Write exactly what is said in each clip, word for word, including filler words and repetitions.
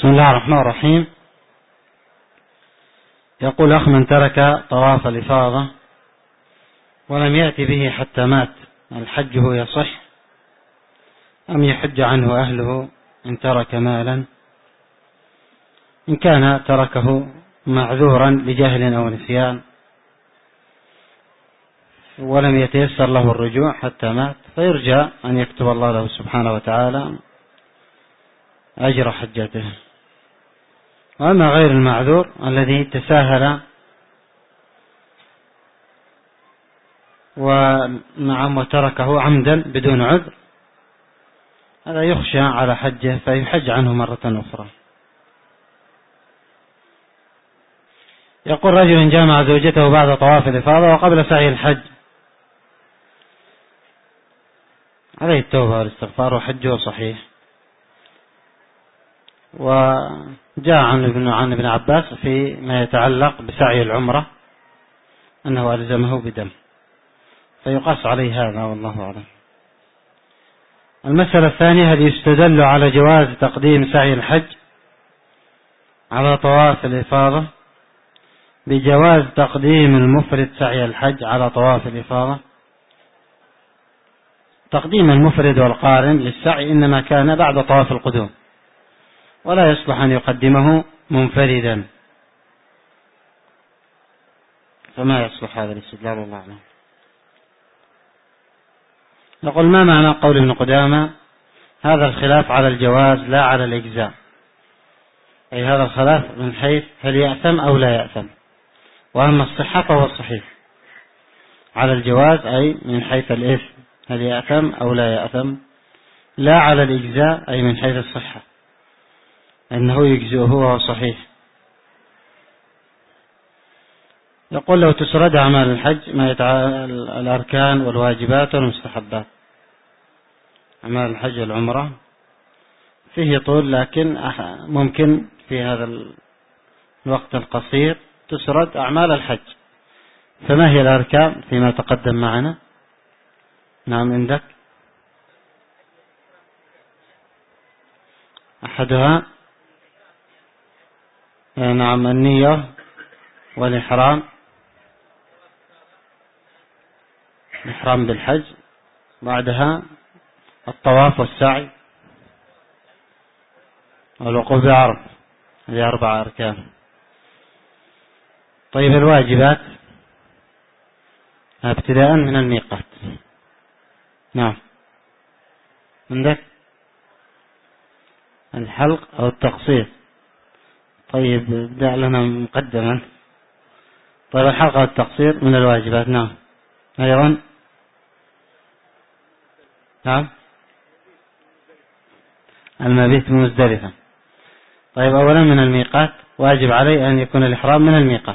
بسم الله الرحمن الرحيم. يقول أخ: من ترك طواف الإفاضة ولم يأتي به حتى مات، الحجه يصح أم يحج عنه أهله إن ترك مالا؟ إن كان تركه معذورا لجهل أو نسيان ولم يتيسر له الرجوع حتى مات، فيرجى أن يكتب الله له سبحانه وتعالى أجر حجته. وأما غير المعذور الذي تساهل ونعم وتركه عمدا بدون عذر، هذا يخشى على حجه فيحج عنه مرة أخرى. يقول: رجل جامع زوجته بعد طواف الإفاضة وقبل سعي الحج، عليه التوبة والاستغفار وحجه صحيح. وجاء عن ابن عن ابن عباس فيما يتعلق بسعي العمرة أنه ألزمه بدم، فيقاس عليه هذا والله أعلم. المسألة الثانية: هل يستدل على جواز تقديم سعي الحج على طواف الإفاضة بجواز تقديم المفرد سعي الحج على طواف الإفاضة؟ تقديم المفرد والقارن للسعي إنما كان بعد طواف القدوم، ولا يصلح أن يقدمه منفردا، فما يصلح هذا الاستدلال والله أعلم. نقول: ما معنى قول ابن قدامة هذا الخلاف على الجواز لا على الإجزاء؟ أي هذا الخلاف من حيث هل يأثم أو لا يأثم، وأما الصحة فهو الصحيح. على الجواز أي من حيث الإثم، هل يأثم أو لا يأثم، لا على الإجزاء أي من حيث الصحة، أنه يجزئه وهو صحيح. يقول: لو تسرد أعمال الحج ما يتعلق الأركان والواجبات والمستحبات، أعمال الحج والعمرة فيه طول، لكن ممكن في هذا الوقت القصير تسرد أعمال الحج. فما هي الأركان فيما تقدم معنا؟ نعم عندك أحدها نعم النية والإحرام، الإحرام بالحج، بعدها الطواف والسعي والوقوف بعرفة، هذه أربع أركان. طيب الواجبات ابتداء من الميقات. نعم عندك الحلق أو التقصير. طيب ابدأ لنا مقدما. طيب الحلق أو التقصير من الواجبات. نعم أيضا. نعم المبيت بمزدلفة. طيب أولا من الميقات واجب عليه أن يكون الإحرام من الميقات،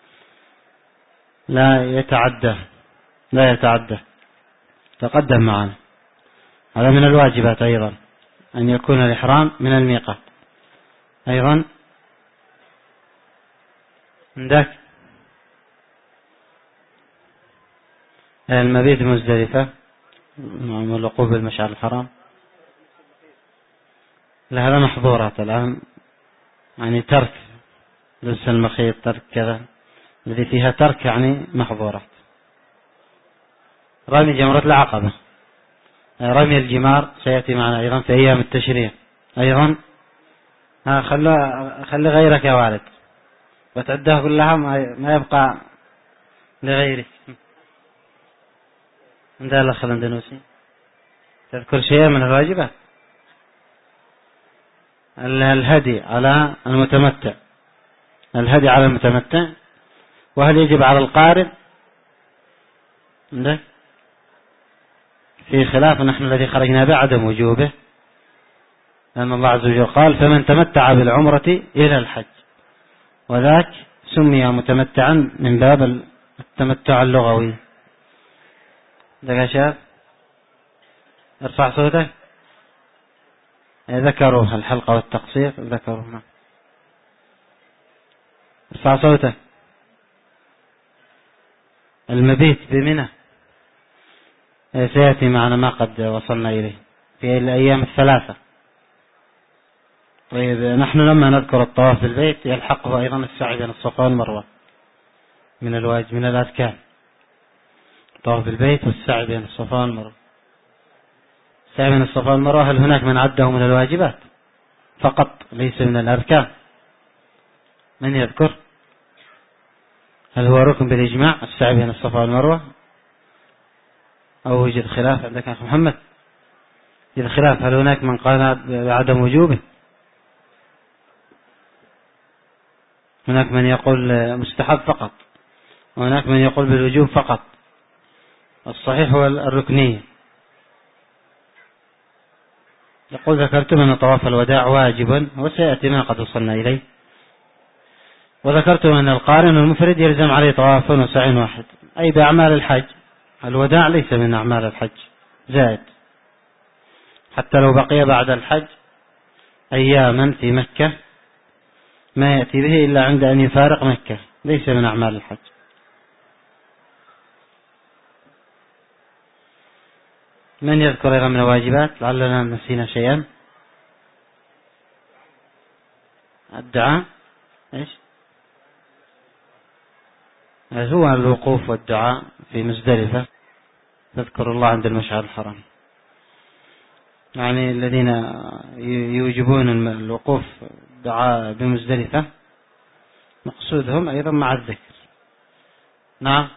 لا يتعدى لا يتعدى تقدم معنا. هذا من الواجبات أيضا أن يكون الإحرام من الميقات. أيضا عندك المبيت بمزدلفة والوقوف بالمشعر الحرام. لا هذا محظورات الآن، يعني ترك لبس المخيط، ترك كذا، الذي فيها ترك يعني محظورات. رمي جمرة العقبة، رمي الجمار سيأتي معنا أيضا في أيام التشريع. أيضا ها خلي خلي غيرك يا والد وتعدها كلها، ما يبقى لغيرك. عندها الأخ الأندونوسي تذكر شيئا من الواجبات. الهدي على المتمتع، الهدي على المتمتع. وهل يجب على القارن؟ عندك في خلاف، نحن الذي خرجنا به عدم وجوبه، لأن الله عز وجل قال: فمن تمتع بالعمرة إلى الحج، وذاك سمي متمتعا من باب التمتع اللغوي. ذاك شاب ارفع صوتك. ذكروا الحلقة والتقصير، ذكروا. ارفع صوتك. المبيت بمنى سيأتي معنا ما قد وصلنا إليه في الأيام الثلاثة. طيب نحن لما نذكر الطواف بالبيت يلحقه أيضا السعي بين الصفا والمروة من الواجب من الأركان، الطواف بالبيت والسعي بين الصفا والمروة. السعي بين الصفا والمروة هل هناك من عده من الواجبات فقط ليس من الأركان؟ من يذكر؟ هل هو ركن بالإجماع السعي بين الصفا والمروة أو وجد خلاف عندك أخ محمد؟ وجد خلاف، هل هناك من قال بعدم وجوبه؟ هناك من يقول مستحب فقط، وهناك من يقول بالوجوب فقط. الصحيح هو الركنية. يقول ذكرتم أن طواف الوداع واجب وسيأتي ما قد وصلنا إليه، وذكرتم أن القارن المفرد يلزم عليه طواف وسعي واحد، أي بأعمال الحج. الوداع ليس من أعمال الحج زائد، حتى لو بقي بعد الحج أياما في مكة ما يأتي به إلا عند أن يفارق مكة، ليس من أعمال الحج. من يذكر غير من الواجبات؟ لعلنا نسينا شيئا. الدعاء إيش هو؟ الوقوف والدعاء في مزدلفة، تذكر الله عند المشعر الحرام. يعني الذين يوجبون الوقوف دعاء بمزدلفة مقصودهم أيضا مع الذكر. نعم،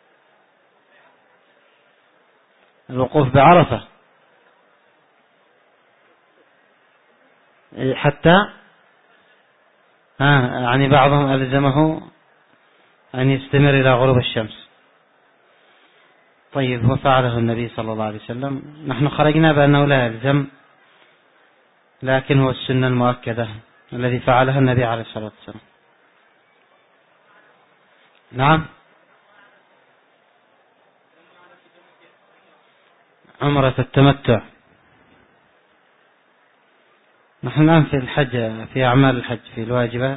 الوقوف بعرفة حتى ها يعني بعضهم ألزمه أن يستمر إلى غروب الشمس. طيب هو فعله النبي صلى الله عليه وسلم، نحن خرجنا بأنه لا يلزم، لكن هو السنة المؤكدة الذي فعلها النبي عليه الصلاة والسلام. نعم، عمرة التمتع. نحن الآن في الحج، في أعمال الحج، في الواجبات.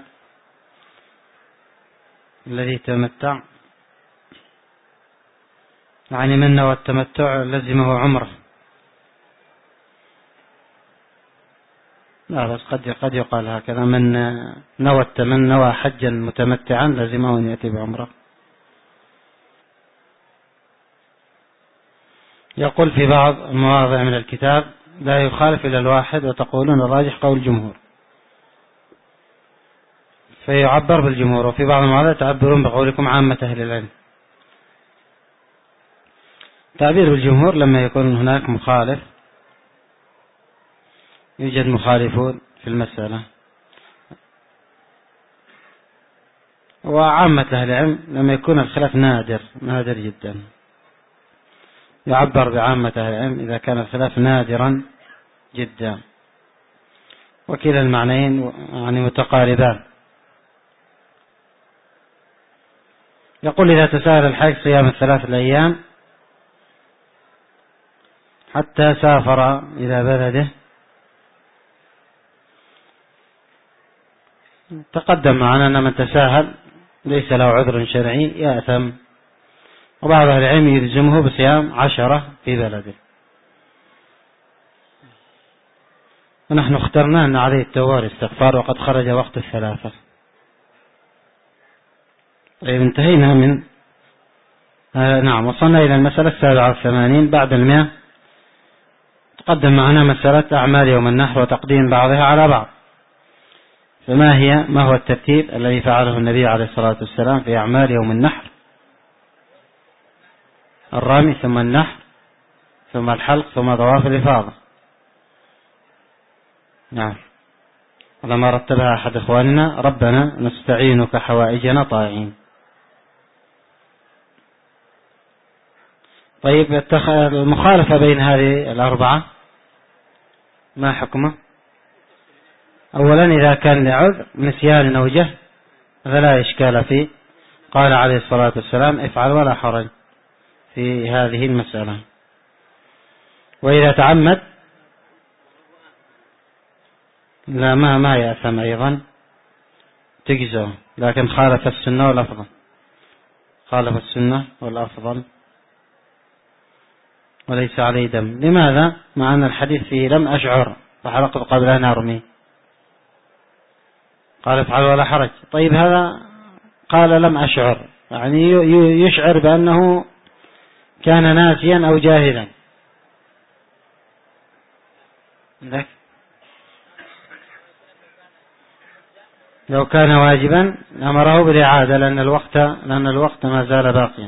الذي تمتع يعني من نوى التمتع لزمه عمره. لا بس قد قد يقال هكذا، من نوى من نوى حجا متمتعا لزمه أن يأتي بعمره. يقول في بعض المواضع من الكتاب لا يخالف إلى الواحد، وتقولون الراجح قول الجمهور، فيعبر بالجمهور، وفي بعض المواضع تعبرون بقولكم عامة أهل العلم. تعبير بالجمهور لما يكون هناك مخالف، يوجد مخالفون في المسألة، وعامة أهل العلم لما يكون الخلاف نادر نادر جدا، يعبر بعامة أهل العلم إذا كان الخلاف نادرا جدا، وكلا المعنيين يعني متقاربان. يقول إذا تساهل الحاج صيام الثلاث الأيام حتى سافر إلى بلده، تقدم معنا أن من تساهل ليس له عذر شرعي يأثم، وبعض أهل العلم يلزمه بصيام عشرة في بلده، ونحن اخترنا أن عليه التوبة والاستغفار وقد خرج وقت الثلاثة. طيب انتهينا من آه نعم وصلنا إلى المسألة السابعة والثمانين بعد المئة. تقدم معنا مسألة أعمال يوم النحر وتقديم بعضها على بعض. فما هي ما هو الترتيب الذي فعله النبي عليه الصلاة والسلام في أعمال يوم النحر؟ الرمي ثم النحر ثم الحلق ثم طواف الإفاضة. نعم، ولما رتبها أحد إخواننا ربنا نستعينك حوائجنا طائعين. طيب المخالفة بين هذه الأربعة ما حكمه؟ أولا إذا كان لعذر نسيان أو جهل فلا إشكال فيه، قال عليه الصلاة والسلام افعل ولا حرج في هذه المسألة. وإذا تعمد لا ما ما يأثم أيضا تجزه، لكن خالف السنة والأفضل، خالف السنة والأفضل وليس عليه دم. لماذا؟ مع أن الحديث فيه لم أشعر فحلقت قبل أن أرمي. قال افعل ولا حرج. طيب هذا قال لم أشعر، يعني يشعر بأنه كان ناسيا أو جاهلا. لو كان واجبا أمره بالإعادة لأن الوقت لأن الوقت ما زال باقيا.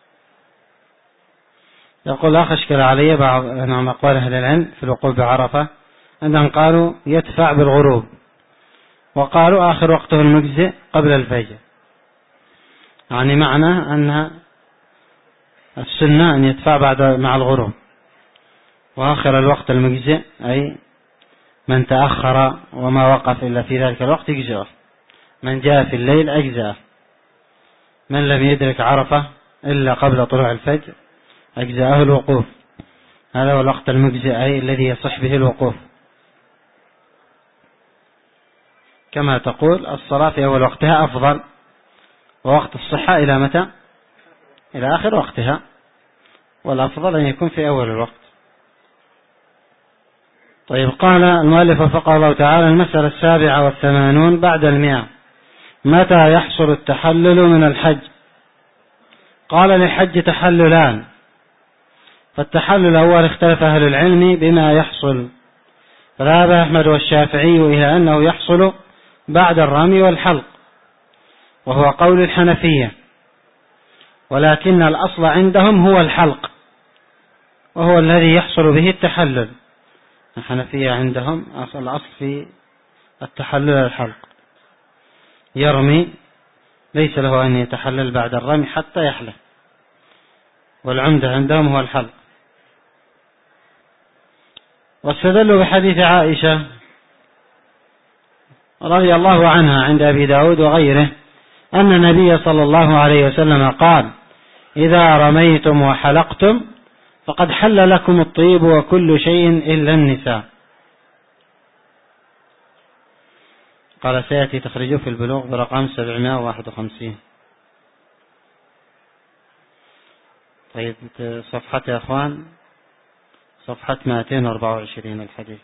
يقول أخ اشكل علي بعض نعم أقوال أهل العلم في الوقوف بعرفة، عندهم قالوا يدفع بالغروب، وقالوا آخر وقته المجزئ قبل الفجر، يعني معنى أن السنة أن يدفع بعد مع الغروب، وآخر الوقت المجزئ أي من تأخر وما وقف إلا في ذلك الوقت يجزئه، من جاء في الليل أجزأه، من لم يدرك عرفة إلا قبل طلوع الفجر أجزأه الوقوف. هذا هو الوقت المجزئ أي الذي يصح به الوقوف، كما تقول الصلاة في أول وقتها أفضل، ووقت الصحة إلى متى؟ إلى آخر وقتها، والأفضل أن يكون في أول الوقت. طيب قال المؤلف وفقه الله تعالى: المسألة السابعة والثمانون بعد المئة: متى يحصل التحلل من الحج؟ قال: للحج تحللان، فالتحلل الأول اختلف أهل العلم بما يحصل، فذهب أحمد والشافعي إلى أنه يحصل بعد الرمي والحلق، وهو قول الحنفية، ولكن الأصل عندهم هو الحلق، وهو الذي يحصل به التحلل. الحنفية عندهم الأصل في التحلل الحلق، يرمي ليس له أن يتحلل بعد الرمي حتى يحلق، والعمدة عندهم هو الحلق. واستدلوا بحديث عائشة رضي الله عنها عند أبي داود وغيره أن النبي صلى الله عليه وسلم قال: إذا رميتم وحلقتم فقد حل لكم الطيب وكل شيء إلا النساء. قال سيأتي تخرجه في البلوغ برقم سبعمائة وواحد وخمسين. طيب صفحة يا أخوان، صفحة مئتين وأربعة وعشرين الحديث،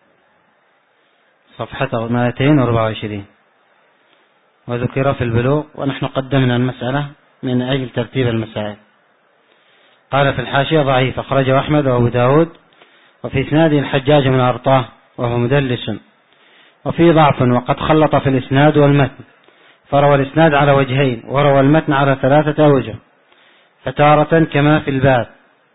صفحة مئتين وأربعة وعشرين. وذكر في البلوغ، ونحن قدمنا المسألة من أجل ترتيب المسائل. قال في الحاشية: ضعيف، أخرجه أحمد وأبو داود، وفي إسناده الحجاج من أرطاه وهو مدلس، وفي ضعف، وقد خلط في الإسناد والمتن، فروى الإسناد على وجهين وروى المتن على ثلاثة أوجه، فتارة كما في الباب،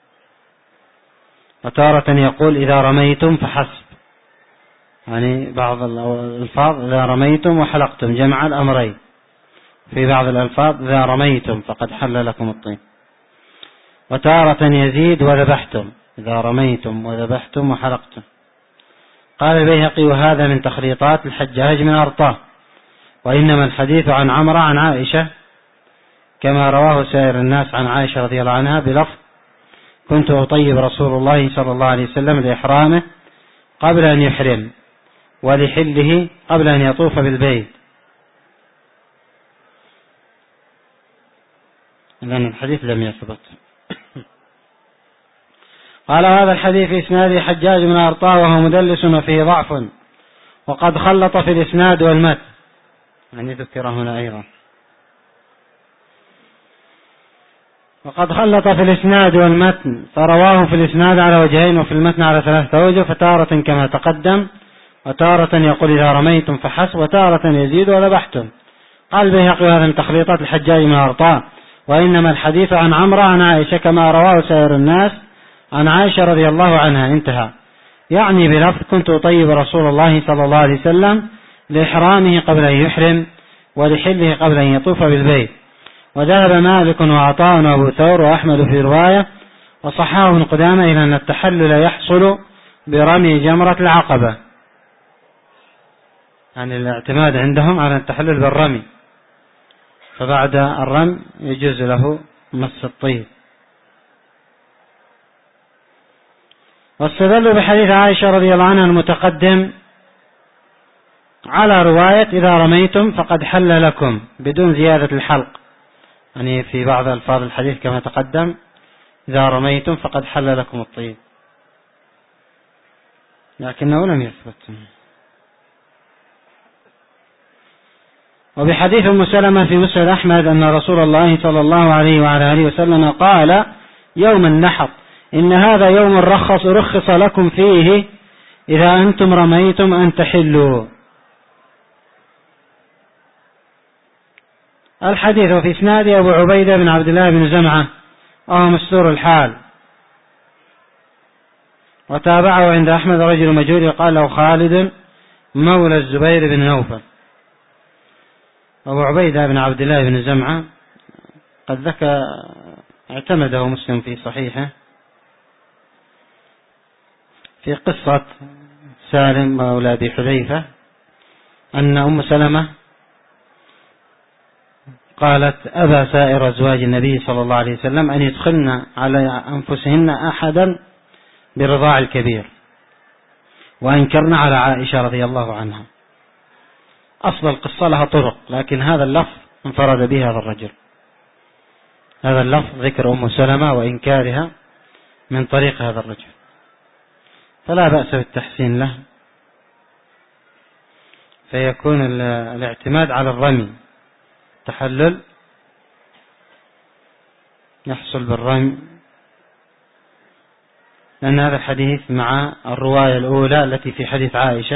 وتارة يقول إذا رميتم فحسب، يعني بعض الألفاظ إذا رميتم وحلقتم جمع الأمرين، في بعض الألفاظ إذا رميتم فقد حل لكم الطين، وتارة يزيد وذبحتم، إذا رميتم وذبحتم وحلقتم. قال البيهقي: وهذا من تخليطات الحجاج من أرطاه، وإنما الحديث عن عمرو عن عائشة كما رواه سائر الناس عن عائشة رضي الله عنها بلفظ: كنت أطيب رسول الله صلى الله عليه وسلم لإحرامه قبل أن يحرم، ولحله قبل أن يطوف بالبيت. لأن الحديث لم يثبت. قال: هذا الحديث في إسناد حجاج من أرطاه وهو مدلس وفيه ضعف، وقد خلط في الإسناد والمتن، يعني ذكر هنا أيضا، وقد خلط في الإسناد والمتن، فرواه في الإسناد على وجهين وفي المتن على ثلاثة أوجه، فتارة كما تقدم، وتارة يقول إذا رميتم فحسب، وتارة يزيد وذبحتم. قال البيهقي: هذا من تخليطات الحجاج من أرطاه، وإنما الحديث عن عمرو عن عائشة كما رواه سائر الناس عن عائشة رضي الله عنها، انتهى. يعني بلفظ: كنت أطيب رسول الله صلى الله عليه وسلم لإحرامه قبل أن يحرم، ولحله قبل أن يطوف بالبيت. وذهب مالك وعطاء وأبو ثور وأحمد في رواية، وصححه ابن قدامة إلى أن التحلل يحصل برمي جمرة العقبة، يعني الاعتماد عندهم على التحلل بالرمي، فبعد الرمي يجوز له مس الطيب. واستدلوا بحديث عائشة رضي الله عنها المتقدم على رواية إذا رميتم فقد حل لكم بدون زيادة الحلق، يعني في بعض ألفاظ الحديث كما تقدم: إذا رميتم فقد حل لكم الطيب، لكنه لم يثبت. وبحديث أم سلمة في مسند أحمد أن رسول الله صلى الله عليه وعلى آله وسلم قال يوم النحر إن هذا يوم رخص رخص لكم فيه إذا أنتم رميتم أن تحلوا. الحديث وفي إسناد أبو عبيدة بن عبد الله بن زمعة وهو مستور الحال، وتابعه عند أحمد رجل مجهول قال له خالد مولى الزبير بن نوفل. أبو عبيدة بن عبد الله بن زمعة قد ذكر اعتمده مسلم في صحيحه في قصة سالم مولى أبي حذيفة أن أم سلمة قالت أبى سائر أزواج النبي صلى الله عليه وسلم أن يدخلن على أنفسهن أحدا برضاع الكبير، وأنكرن على عائشة رضي الله عنها. أصل القصة لها طرق، لكن هذا اللفظ انفرد به هذا الرجل، هذا اللفظ ذكر أم سلمة وإنكارها من طريق هذا الرجل، فلا بأس بالتحسين له، فيكون الاعتماد على الرمي، التحلل يحصل بالرمي، لأن هذا الحديث مع الرواية الأولى التي في حديث عائشة،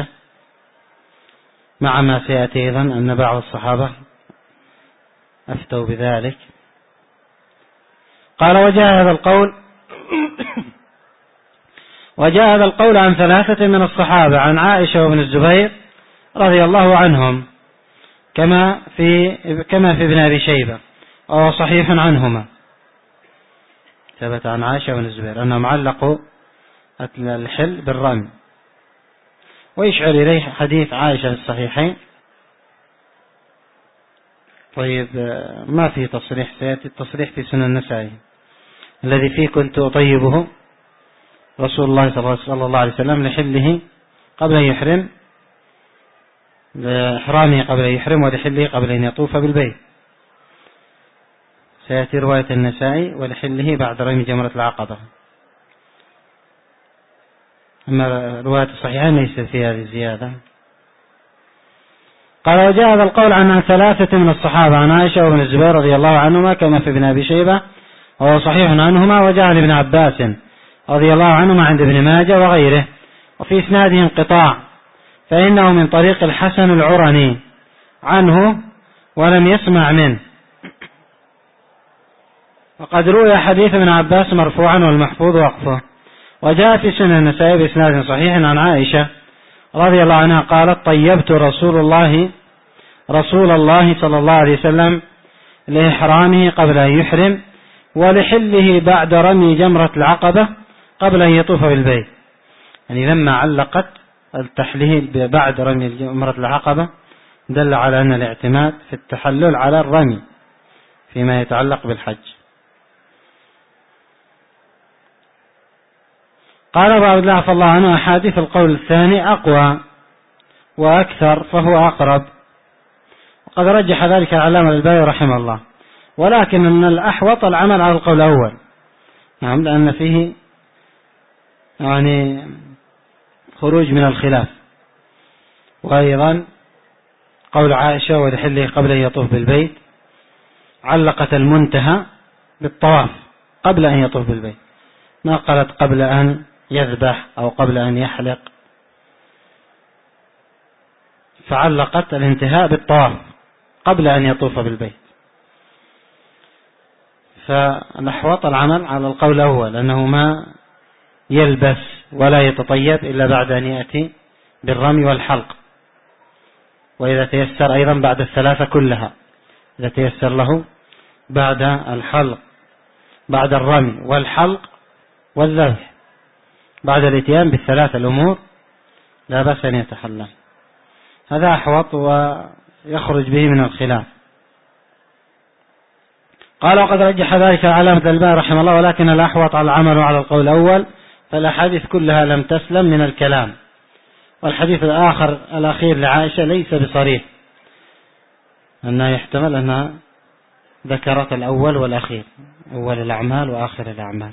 مع ما سيأتي أيضا أن بعض الصحابة أفتوا بذلك. قال وجاء هذا القول وجاء هذا القول عن ثلاثة من الصحابة، عن عائشة وابن الزبير رضي الله عنهم، كما في كما في ابن أبي شيبة، وهو صحيح عنهما، ثبت عن عائشة وابن الزبير أنهم علقوا الحل بالرمي، ويشعر إليه حديث عائشة في الصحيحين. طيب ما في تصريح، سيأتي التصريح في سنن النسائي الذي فيه كنت أطيبه رسول الله صلى الله عليه وسلم لحله قبل أن يحرم، لإحرامه قبل أن يحرم، ولحله قبل أن يطوف بالبيت. سيأتي رواية النسائي ولحله بعد رمي جمرة العقبة، أما رواية الصحيحين ليس فيها هذه الزيادة. قال وجاء هذا القول عن ثلاثة من الصحابة، عن عائشة وابن الزبير رضي الله عنهما كما في ابن أبي شيبة وهو صحيح عنهما، وجاء عن ابن عباس رضي الله عنهما عند ابن ماجه وغيره، وفي إسناده انقطاع، فإنه من طريق الحسن العرني عنه ولم يسمع منه. وقد روي حديث ابن عباس مرفوعا والمحفوظ وقفه. وجاء في سنن النسائي بإسناد صحيح عن عائشة رضي الله عنها قالت طيبت رسول الله رسول الله صلى الله عليه وسلم لإحرامه قبل أن يحرم، ولحله بعد رمي جمرة العقبة قبل أن يطوف بالبيت. يعني لما علقت التحليل بعد رمي جمرة العقبة دل على أن الاعتماد في التحلل على الرمي فيما يتعلق بالحج. قال أبو عبد الله فالله عنه أحاديث القول الثاني أقوى وأكثر فهو أقرب، وقد رجح ذلك العلامة الألباني رحمه الله، ولكن أن الأحوط العمل على القول الأول، نعم، لأن فيه يعني خروج من الخلاف. وأيضا قول عائشة ولحله قبل أن يطوف بالبيت علقت المنتهى بالطواف قبل أن يطوف بالبيت، ما قالت قبل أن يذبح أو قبل أن يحلق، فعلقت الانتهاء بالطواف قبل أن يطوف بالبيت. فالأحوط العمل على القول الأول، لأنه ما يلبس ولا يتطيب إلا بعد أن يأتي بالرمي والحلق، وإذا تيسر أيضا بعد الثلاثة كلها، إذا تيسر له بعد الحلق بعد الرمي والحلق والذبح بعد الاتيان بالثلاثة الأمور لا بأس أن يتحلل. هذا أحوط ويخرج به من الخلاف. قال وقد رجح ذلك علامة الألباني رحمه الله، ولكن الأحوط على العمل على القول الأول، فالأحاديث كلها لم تسلم من الكلام. والحديث الآخر الأخير لعائشة ليس بصريح أنها يحتمل أنها ذكرت الأول والأخير، أول الأعمال وآخر الأعمال.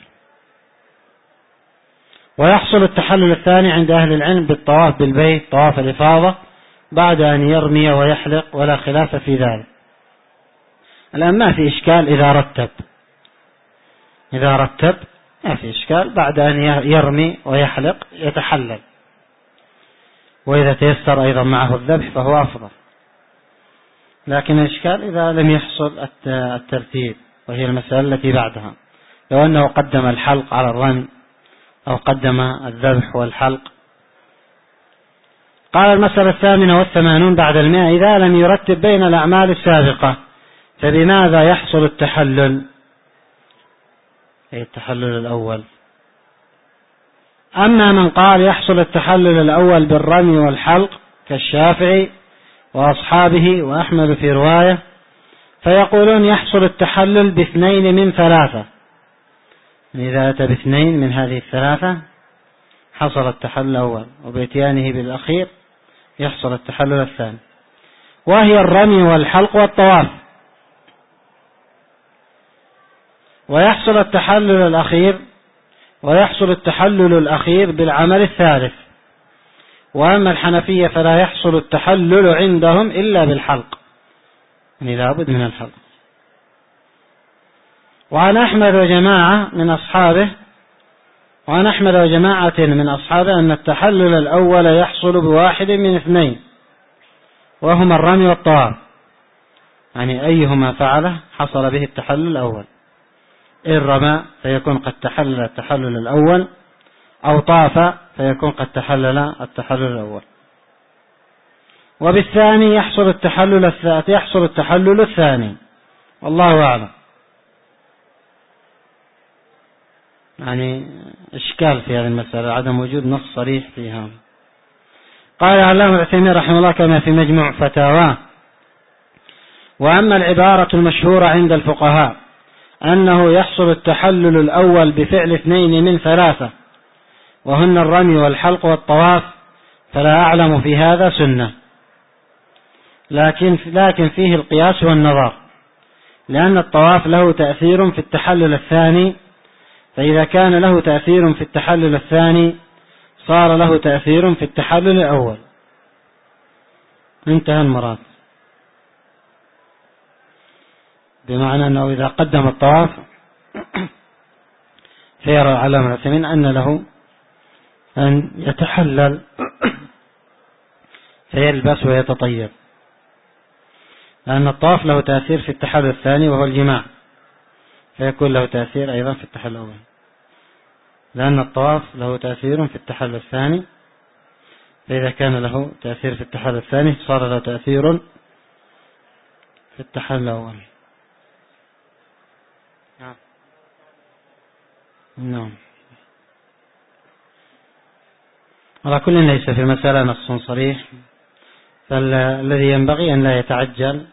ويحصل التحلل الثاني عند أهل العلم بالطواف بالبيت، طواف الإفاضة، بعد أن يرمي ويحلق ولا خلاف في ذلك. الآن ما في إشكال إذا رتب إذا رتب ما في إشكال، بعد أن يرمي ويحلق يتحلل، وإذا تيسر أيضا معه الذبح فهو أفضل. لكن الإشكال إذا لم يحصل الترتيب، وهي المسألة التي بعدها، لو أنه قدم الحلق على الرمي أو قدم الذبح والحلق. قال المسألة الثامنة والثمانون بعد المئة: إذا لم يرتب بين الأعمال السابقة فبماذا يحصل التحلل؟ أي التحلل الأول. أما من قال يحصل التحلل الأول بالرمي والحلق كالشافعي وأصحابه وأحمد في رواية، فيقولون يحصل التحلل باثنين من ثلاثة. إذا أتى باثنين من هذه الثلاثة حصل التحلل الأول، وبإتيانه بالأخير يحصل التحلل الثاني، وهي الرمي والحلق والطواف. ويحصل التحلل الأخير ويحصل التحلل الأخير بالعمل الثالث. وأما الحنفية فلا يحصل التحلل عندهم إلا بالحلق، يعني لابد من الحلق. وعن أحمد وجماعة من أصحابه وعن أحمد وجماعة من أصحابه أن التحلل الأول يحصل بواحد من اثنين، وهما الرمي والطواف، يعني أيهما فعله حصل به التحلل الأول. إن رمى فيكون قد تحلل التحلل الأول، أو طاف فيكون قد تحلل التحلل الأول. وبالثاني يحصل التحلل الثالث يحصل التحلل الثاني، والله أعلم. يعني إشكال في هذه المسألة عدم وجود نص صريح فيها. قال علامة العثيمين رحمه الله كما في مجموع فتاواه: وأما العبارة المشهورة عند الفقهاء أنه يحصل التحلل الأول بفعل اثنين من ثلاثة، وهن الرمي والحلق والطواف، فلا أعلم في هذا سنة، لكن لكن فيه القياس والنظر، لأن الطواف له تأثير في التحلل الثاني، فإذا كان له تأثير في التحلل الثاني صار له تأثير في التحلل الأول. انتهى المراد، بمعنى أنه إذا قدم الطواف فيرى العلامة العثيمين أن له أن يتحلل فيلبس ويتطيب، لأن الطواف له تأثير في التحلل الثاني وهو الجماع، فيكون له تأثير أيضا في التحلل الأول، لأن الطواف له تأثير في التحلل الثاني، فإذا كان له تأثير في التحلل الثاني صار له تأثير في التحلل الأول. نعم. على كل ليس في المسألة نص صريح، فالذي ينبغي أن لا يتعجل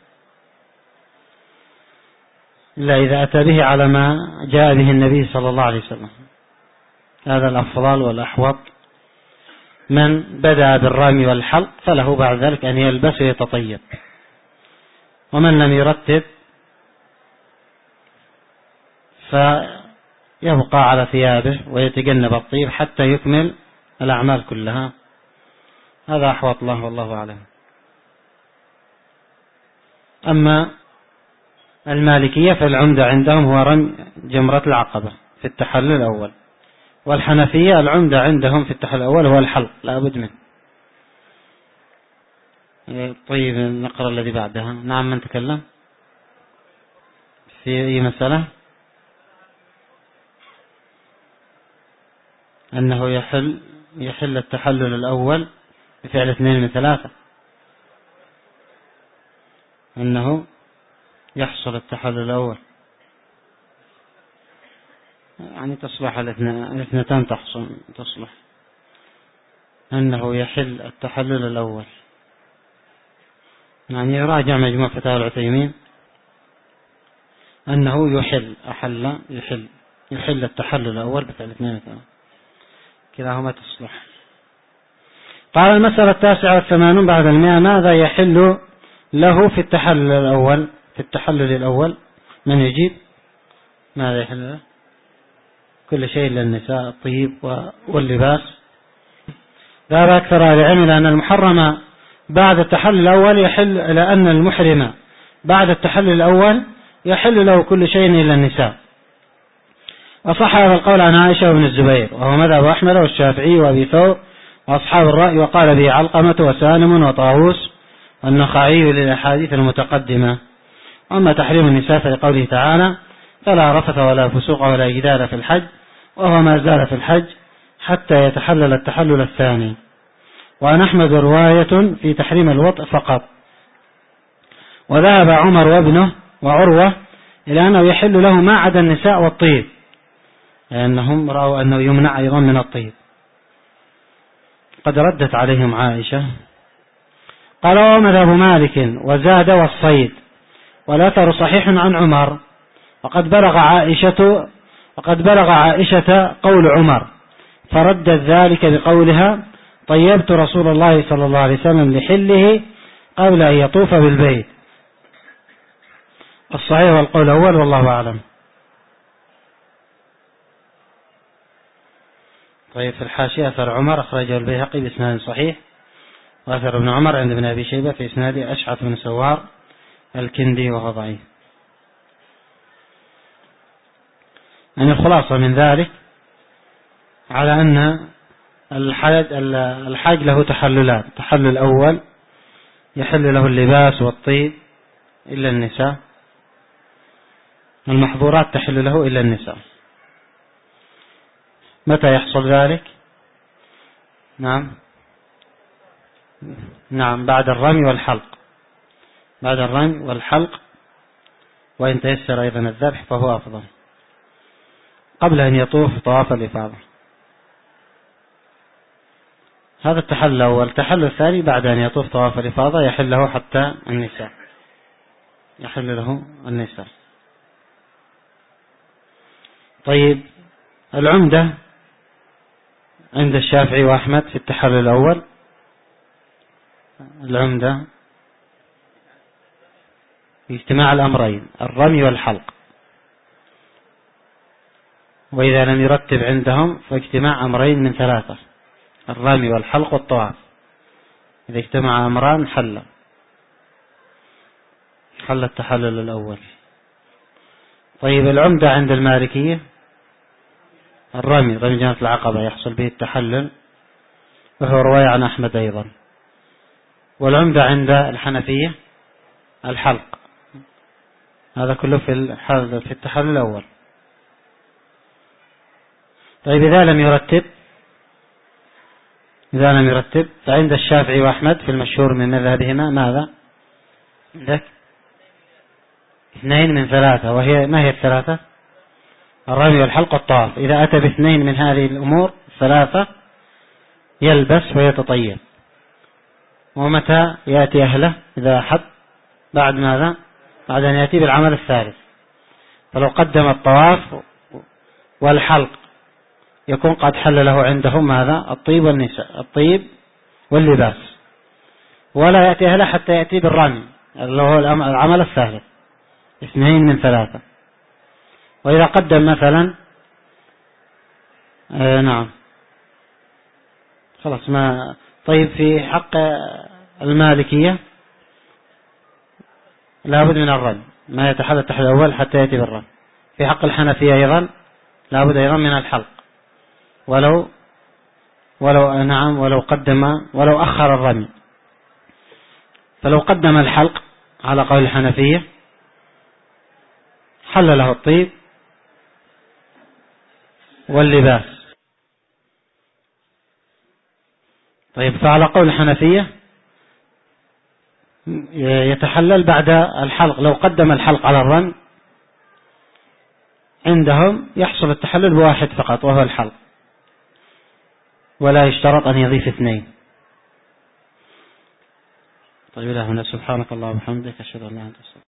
إلا إذا أتى به على ما جاء به النبي صلى الله عليه وسلم، هذا الأفضل والأحوط. من بدأ بالرمي والحلق فله بعد ذلك أن يلبس ويتطيب، ومن لم يرتب فيبقى على ثيابه ويتجنب الطيب حتى يكمل الأعمال كلها. هذا أحوط الله والله أعلم. أما المالكية فالعمدة عندهم هو رمي جمرة العقبة في التحلل الأول، والحنفية العمدة عندهم في التحلل الأول هو الحلق لا بد منه. طيب نقرأ الذي بعدها. نعم، من تكلم في أي مسألة؟ أنه يحل يحل التحلل الأول بفعل اثنين من ثلاثة، أنه يحصل التحلل الأول، يعني تصلح الاثنتان تحصل تصلح أنه يحل التحلل الأول. يعني يراجع مجموع فتاوى العثيمين أنه يحل أحل يحل يحل التحلل الأول بفعل اثنين من ثلاثة، كلاهما تصلح. قال المسألة التاسعة والثمانون بعد المئة: ماذا يحل له في التحلل الأول؟ في التحلل الأول من يجيب؟ ماذا يحل له؟ كل شيء للنساء، الطيب واللباس. ذهب أكثر أهل العلم لأن المحرم بعد التحلل الأول يحل، لأن المحرم بعد التحلل الأول يحل له كل شيء إلا النساء. وصح هذا القول عن عائشة وابن الزبير، وهو مذهب أحمد والشافعي وأبي ثور وأصحاب الرأي، وقال به علقمة وسالم وطاووس والنخعي للأحاديث المتقدمة. أما تحريم النساء فلقوله تعالى: فلا رفث ولا فسوق ولا جدال في الحج، وهو ما زال في الحج حتى يتحلل التحلل الثاني. وعن أحمد رواية في تحريم الوطء فقط. وذهب عمر وابنه وعروة إلى أنه يحل له ما عدا النساء والطيب، لأنهم رأوا أنه يمنع أيضا من الطيب. قد ردت عليهم عائشة. قال: ومذهب مالك وزاد والصيد، والأثر صحيح عن عمر. وقد بلغ عائشة وقد بلغ عائشة قول عمر، فردت ذلك بقولها: طيبت رسول الله صلى الله عليه وسلم لحله قبل أن يطوف بالبيت. الصحيح والقول الأول، والله أعلم. طيب، في الحاشية أثر عمر أخرجه البيهقي بإسناد صحيح، وأثر ابن عمر عند ابن أبي شيبة في إسناد أشعث بن سوار الكندي وهو ضعيف. يعني الخلاصة من ذلك على أن الحاج, الحاج له تحللات. التحلل الأول يحل له اللباس والطيب إلا النساء، المحظورات تحل له إلا النساء. متى يحصل ذلك؟ نعم نعم بعد الرمي والحلق، بعد الرمي والحلق، وإن تيسر أيضا الذبح فهو أفضل، قبل أن يطوف طواف الإفاضة. هذا التحلل الأول. التحلل الثاني بعد أن يطوف طواف الإفاضة يحل له حتى النساء، يحل له النساء. طيب، العمدة عند الشافعي وأحمد في التحلل الأول، العمدة في اجتماع الأمرين الرمي والحلق، وإذا لم يرتب عندهم فاجتماع أمرين من ثلاثة: الرمي والحلق والطواف. إذا اجتمع أمران حل حل التحلل الأول. طيب، العمدة عند المالكية الرمي، رمي جمرة العقبة يحصل به التحلل، وهو رواية عن أحمد أيضا. والعمدة عند الحنفية الحلق. هذا كله في في التحلل الأول. طيب، إذا لم يرتب إذا لم يرتب فعند الشافعي وأحمد في المشهور من مذهبهما ماذا؟ عندك اثنين من ثلاثة، وهي ما هي الثلاثة؟ الرمي والحلق والطواف. إذا أتى باثنين من هذه الأمور الثلاثة يلبس ويتطيب. ومتى يأتي أهله؟ إذا حد بعد ماذا؟ بعد أن يأتي بالعمل الثالث. فلو قدم الطواف والحلق يكون قد حل له عندهم ماذا؟ الطيب والنساء، الطيب واللباس. ولا يأتي أهله حتى يأتي بالرمي اللي هو العمل الثالث، اثنين من ثلاثة. وإذا قدم مثلا آه نعم خلاص ما. طيب، في حق المالكية لابد من الرمي، ما يتحلل التحلل الأول حتى يأتي بالرمي. في حق الحنفية أيضا لابد أيضا من الحلق، ولو ولو نعم ولو قدم ولو أخر الرمي. فلو قدم الحلق على قول الحنفية حل له الطيب واللباس. طيب، فعلى قول الحنفية يتحلل بعد الحلق. لو قدم الحلق على الرمي عندهم يحصل التحلل بواحد فقط وهو الحلق، ولا يشترط أن يضيف اثنين. طيب، إلى هنا سبحانك اللهم وبحمدك أشهد أن لا إله إلا أنت.